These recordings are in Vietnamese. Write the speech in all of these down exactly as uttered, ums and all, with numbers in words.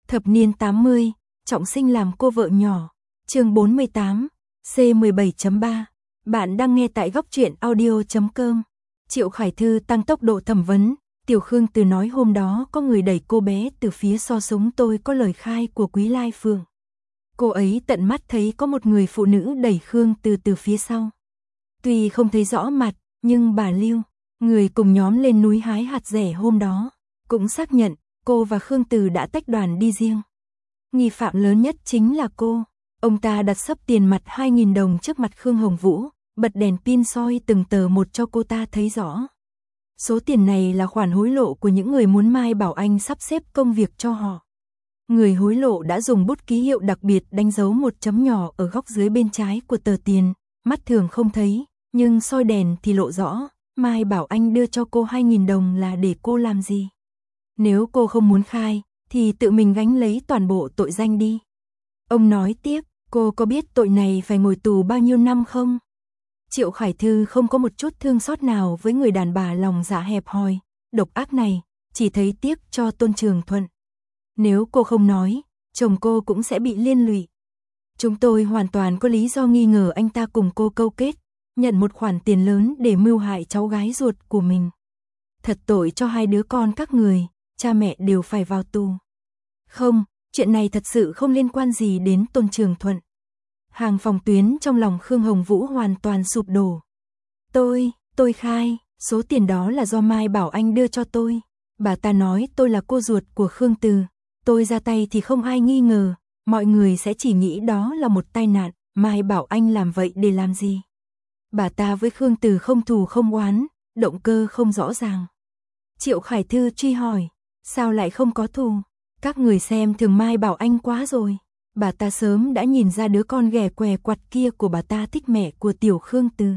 Thập niên tám mươi, trọng sinh làm cô vợ nhỏ. Chương bốn mươi tám, C mười bảy chấm ba. Bạn đang nghe tại góc truyện audio chấm com. Triệu Khải Thư tăng tốc độ thẩm vấn. Tiểu Khương Từ nói hôm đó có người đẩy cô bé từ phía so súng, tôi có lời khai của Quý Lai Phường. Cô ấy tận mắt thấy có một người phụ nữ đẩy Khương Từ từ phía sau. Tuy không thấy rõ mặt, nhưng bà Lưu, người cùng nhóm lên núi hái hạt dẻ hôm đó, cũng xác nhận cô và Khương Từ đã tách đoàn đi riêng. Nghi phạm lớn nhất chính là cô. Ông ta đặt xấp tiền mặt hai nghìn đồng trước mặt Khương Hồng Vũ, bật đèn pin soi từng tờ một cho cô ta thấy rõ. Số tiền này là khoản hối lộ của những người muốn Mai Bảo Anh sắp xếp công việc cho họ. Người hối lộ đã dùng bút ký hiệu đặc biệt đánh dấu một chấm nhỏ ở góc dưới bên trái của tờ tiền, mắt thường không thấy, nhưng soi đèn thì lộ rõ. Mai Bảo Anh đưa cho cô hai nghìn đồng là để cô làm gì? Nếu cô không muốn khai, thì tự mình gánh lấy toàn bộ tội danh đi. Ông nói tiếp, cô có biết tội này phải ngồi tù bao nhiêu năm không? Triệu Khải Thư không có một chút thương xót nào với người đàn bà lòng dạ hẹp hòi, độc ác này, chỉ thấy tiếc cho Tôn Trường Thuận. Nếu cô không nói, chồng cô cũng sẽ bị liên lụy. Chúng tôi hoàn toàn có lý do nghi ngờ anh ta cùng cô câu kết, nhận một khoản tiền lớn để mưu hại cháu gái ruột của mình. Thật tội cho hai đứa con các người, cha mẹ đều phải vào tù. Không, chuyện này thật sự không liên quan gì đến Tôn Trường Thuận. Hàng phòng tuyến trong lòng Khương Hồng Vũ hoàn toàn sụp đổ. Tôi, tôi khai, số tiền đó là do Mai Bảo Anh đưa cho tôi. Bà ta nói tôi là cô ruột của Khương Từ. Tôi ra tay thì không ai nghi ngờ, mọi người sẽ chỉ nghĩ đó là một tai nạn. Mai Bảo Anh làm vậy để làm gì? Bà ta với Khương Từ không thù không oán, động cơ không rõ ràng. Triệu Khải Thư truy hỏi, sao lại không có thù? Các người xem thường Mai Bảo Anh quá rồi. Bà ta sớm đã nhìn ra đứa con ghẻ què quặt kia của bà ta thích mẹ của Tiểu Khương Từ.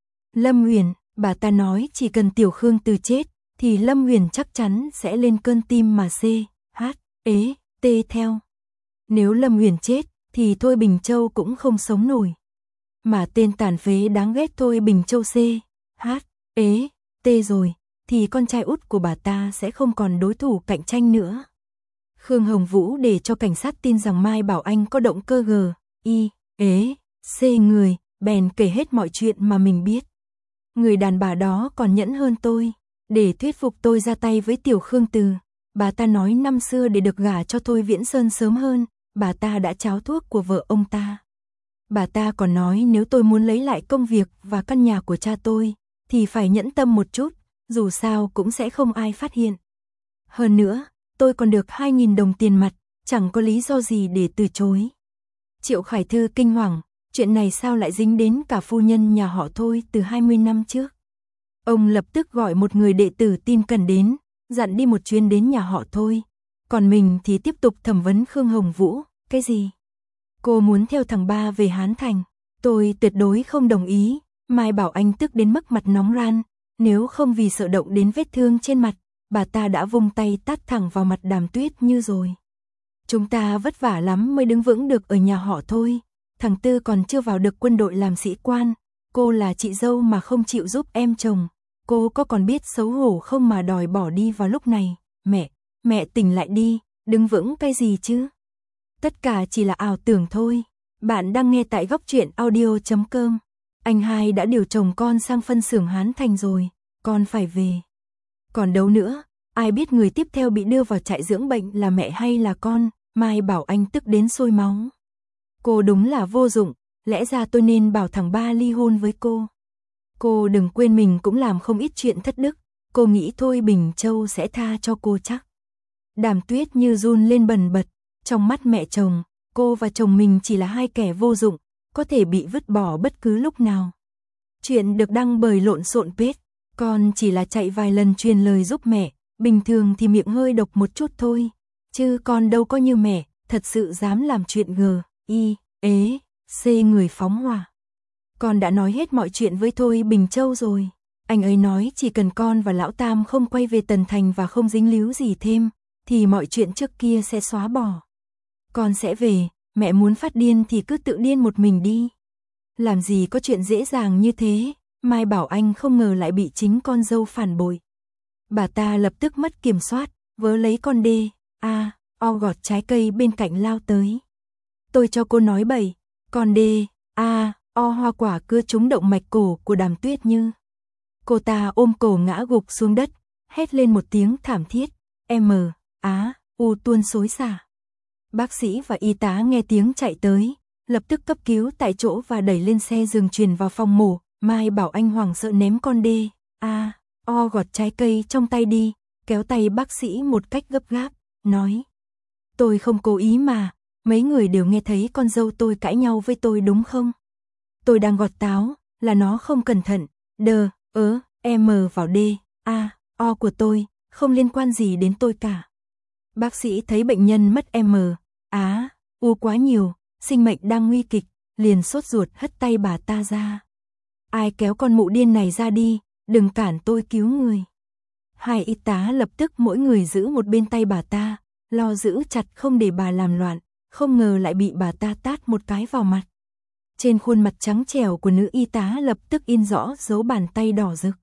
Lâm Huyền, bà ta nói chỉ cần Tiểu Khương Từ chết, thì Lâm Huyền chắc chắn sẽ lên cơn tim mà C, H, ế, T theo. Nếu Lâm Huyền chết, thì Thôi Bình Châu cũng không sống nổi. Mà tên tàn phế đáng ghét Thôi Bình Châu C, H, ế, T rồi, thì con trai út của bà ta sẽ không còn đối thủ cạnh tranh nữa. Khương Hồng Vũ để cho cảnh sát tin rằng Mai Bảo Anh có động cơ G, I, ế, C người, bèn kể hết mọi chuyện mà mình biết. Người đàn bà đó còn nhẫn hơn tôi, để thuyết phục tôi ra tay với Tiểu Khương Từ. Bà ta nói năm xưa để được gả cho Thôi Viễn Sơn sớm hơn, bà ta đã tráo thuốc của vợ ông ta. Bà ta còn nói nếu tôi muốn lấy lại công việc và căn nhà của cha tôi, thì phải nhẫn tâm một chút, dù sao cũng sẽ không ai phát hiện. Hơn nữa, tôi còn được hai nghìn đồng tiền mặt, chẳng có lý do gì để từ chối. Triệu Khải Thư kinh hoàng, chuyện này sao lại dính đến cả phu nhân nhà họ Thôi từ hai mươi năm trước. Ông lập tức gọi một người đệ tử tin cẩn đến, dặn đi một chuyến đến nhà họ Thôi. Còn mình thì tiếp tục thẩm vấn Khương Hồng Vũ. Cái gì? Cô muốn theo thằng ba về Hán Thành. Tôi tuyệt đối không đồng ý. Mai Bảo Anh tức đến mức mặt nóng ran. Nếu không vì sợ động đến vết thương trên mặt, bà ta đã vung tay tát thẳng vào mặt Đàm Tuyết Như rồi. Chúng ta vất vả lắm mới đứng vững được ở nhà họ Thôi. Thằng Tư còn chưa vào được quân đội làm sĩ quan. Cô là chị dâu mà không chịu giúp em chồng. Cô có còn biết xấu hổ không mà đòi bỏ đi vào lúc này. Mẹ, mẹ tỉnh lại đi, đứng vững cái gì chứ? Tất cả chỉ là ảo tưởng thôi. Bạn đang nghe tại góc truyện audio chấm com. Anh hai đã điều chồng con sang phân xưởng Hán Thành rồi, con phải về. Còn đâu nữa, ai biết người tiếp theo bị đưa vào trại dưỡng bệnh là mẹ hay là con? Mai Bảo Anh tức đến sôi máu. Cô đúng là vô dụng, lẽ ra tôi nên bảo thằng ba ly hôn với cô. Cô đừng quên mình cũng làm không ít chuyện thất đức, cô nghĩ Thôi Bình Châu sẽ tha cho cô chắc. Đàm Tuyết Như run lên bần bật, trong mắt mẹ chồng, cô và chồng mình chỉ là hai kẻ vô dụng, có thể bị vứt bỏ bất cứ lúc nào. Chuyện được đăng bởi Lộn Xộn Page, con chỉ là chạy vài lần truyền lời giúp mẹ, bình thường thì miệng hơi độc một chút thôi, chứ con đâu có như mẹ, thật sự dám làm chuyện G, I, ế, C người phóng hỏa. Con đã nói hết mọi chuyện với Thôi Bình Châu rồi. Anh ấy nói chỉ cần con và Lão Tam không quay về Tần Thành và không dính líu gì thêm, thì mọi chuyện trước kia sẽ xóa bỏ. Con sẽ về, mẹ muốn phát điên thì cứ tự điên một mình đi. Làm gì có chuyện dễ dàng như thế, Mai Bảo Anh không ngờ lại bị chính con dâu phản bội. Bà ta lập tức mất kiểm soát, vớ lấy con đê, a, O gọt trái cây bên cạnh lao tới. Tôi cho cô nói bậy, còn D, A, O hoa quả cưa trúng động mạch cổ của Đàm Tuyết Như. Cô ta ôm cổ ngã gục xuống đất, hét lên một tiếng thảm thiết, M, Á, U tuôn xối xả. Bác sĩ và y tá nghe tiếng chạy tới, lập tức cấp cứu tại chỗ và đẩy lên xe giường truyền vào phòng mổ. Mai Bảo Anh hoảng sợ ném con D, A, O gọt trái cây trong tay đi, kéo tay bác sĩ một cách gấp gáp, nói. Tôi không cố ý mà, mấy người đều nghe thấy con dâu tôi cãi nhau với tôi đúng không? Tôi đang gọt táo, là nó không cẩn thận, đờ, ớ, M vào D, A, O của tôi, không liên quan gì đến tôi cả. Bác sĩ thấy bệnh nhân mất M, Á, U quá nhiều, sinh mệnh đang nguy kịch, liền sốt ruột hất tay bà ta ra. Ai kéo con mụ điên này ra đi, đừng cản tôi cứu người. Hai y tá lập tức mỗi người giữ một bên tay bà ta, lo giữ chặt không để bà làm loạn, không ngờ lại bị bà ta tát một cái vào mặt. Trên khuôn mặt trắng trẻo của nữ y tá lập tức in rõ dấu bàn tay đỏ rực.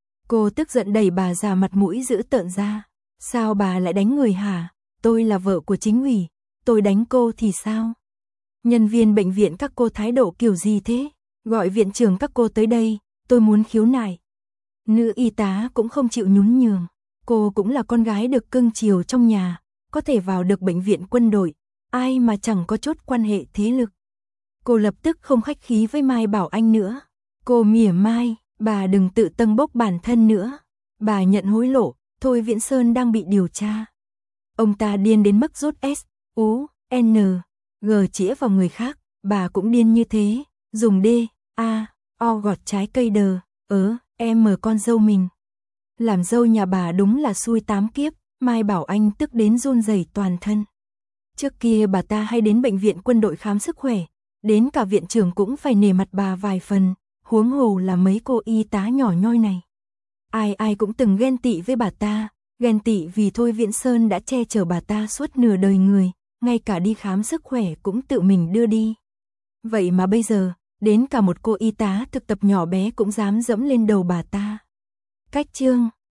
Cô tức giận đẩy bà già mặt mũi dữ tợn ra. Sao bà lại đánh người hả? Tôi là vợ của chính ủy, tôi đánh cô thì sao? Nhân viên bệnh viện các cô thái độ kiểu gì thế? Gọi viện trưởng các cô tới đây, tôi muốn khiếu nại. Nữ y tá cũng không chịu nhún nhường, cô cũng là con gái được cưng chiều trong nhà, có thể vào được bệnh viện quân đội, ai mà chẳng có chốt quan hệ thế lực. Cô lập tức không khách khí với Mai Bảo Anh nữa. Cô mỉa mai, bà đừng tự tâng bốc bản thân nữa. Bà nhận hối lộ, Thôi Viễn Sơn đang bị điều tra. Ông ta điên đến mức rút S, U, N, G chĩa vào người khác, bà cũng điên như thế, dùng D, A, O gọt trái cây đờ, ớ, M con dâu mình. Làm dâu nhà bà đúng là xui tám kiếp, Mai Bảo Anh tức đến run rẩy toàn thân. Trước kia bà ta hay đến bệnh viện quân đội khám sức khỏe, đến cả viện trưởng cũng phải nể mặt bà vài phần, huống hồ là mấy cô y tá nhỏ nhoi này. Ai ai cũng từng ghen tị với bà ta, ghen tị vì Thôi Viễn Sơn đã che chở bà ta suốt nửa đời người, ngay cả đi khám sức khỏe cũng tự mình đưa đi. Vậy mà bây giờ, đến cả một cô y tá thực tập nhỏ bé cũng dám dẫm lên đầu bà ta. Cách chương